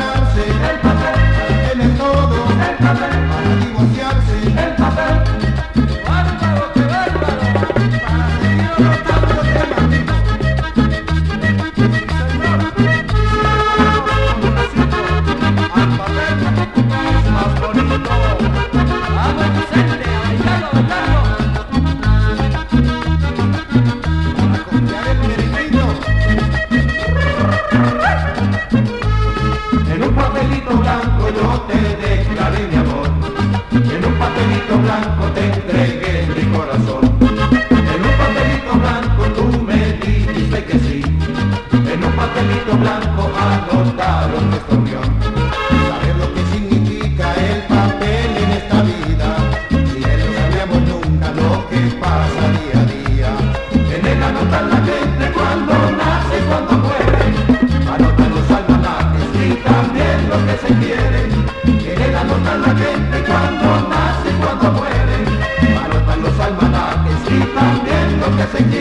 casarse, el papel, para tener todo, el papel, para divorciarse, el papel. ¡Qué bárbaro, qué bárbaro! para seguir anotando temas vivos. Al papel es más bonito. Vamos Vicente, a bailarlo, a bailarlo. Para copiar el merenguito. En un papelito blanco yo te declaré mi amor. En un papelito blanco te entregué mi corazón. En un papelito blanco tú me dijiste que sí. En un papelito blanco anotaron nuestra unión. Saber lo que significa el papel en esta vida, y no sabíamos nunca lo que pasa día a día. En él anotan la gente cuando nace y cuando muere. Anotan los almanaques y también lo que se quiere. En él anotan la gente cuando nace y cuando muere. Anotan los almanaques y también lo que se quiere.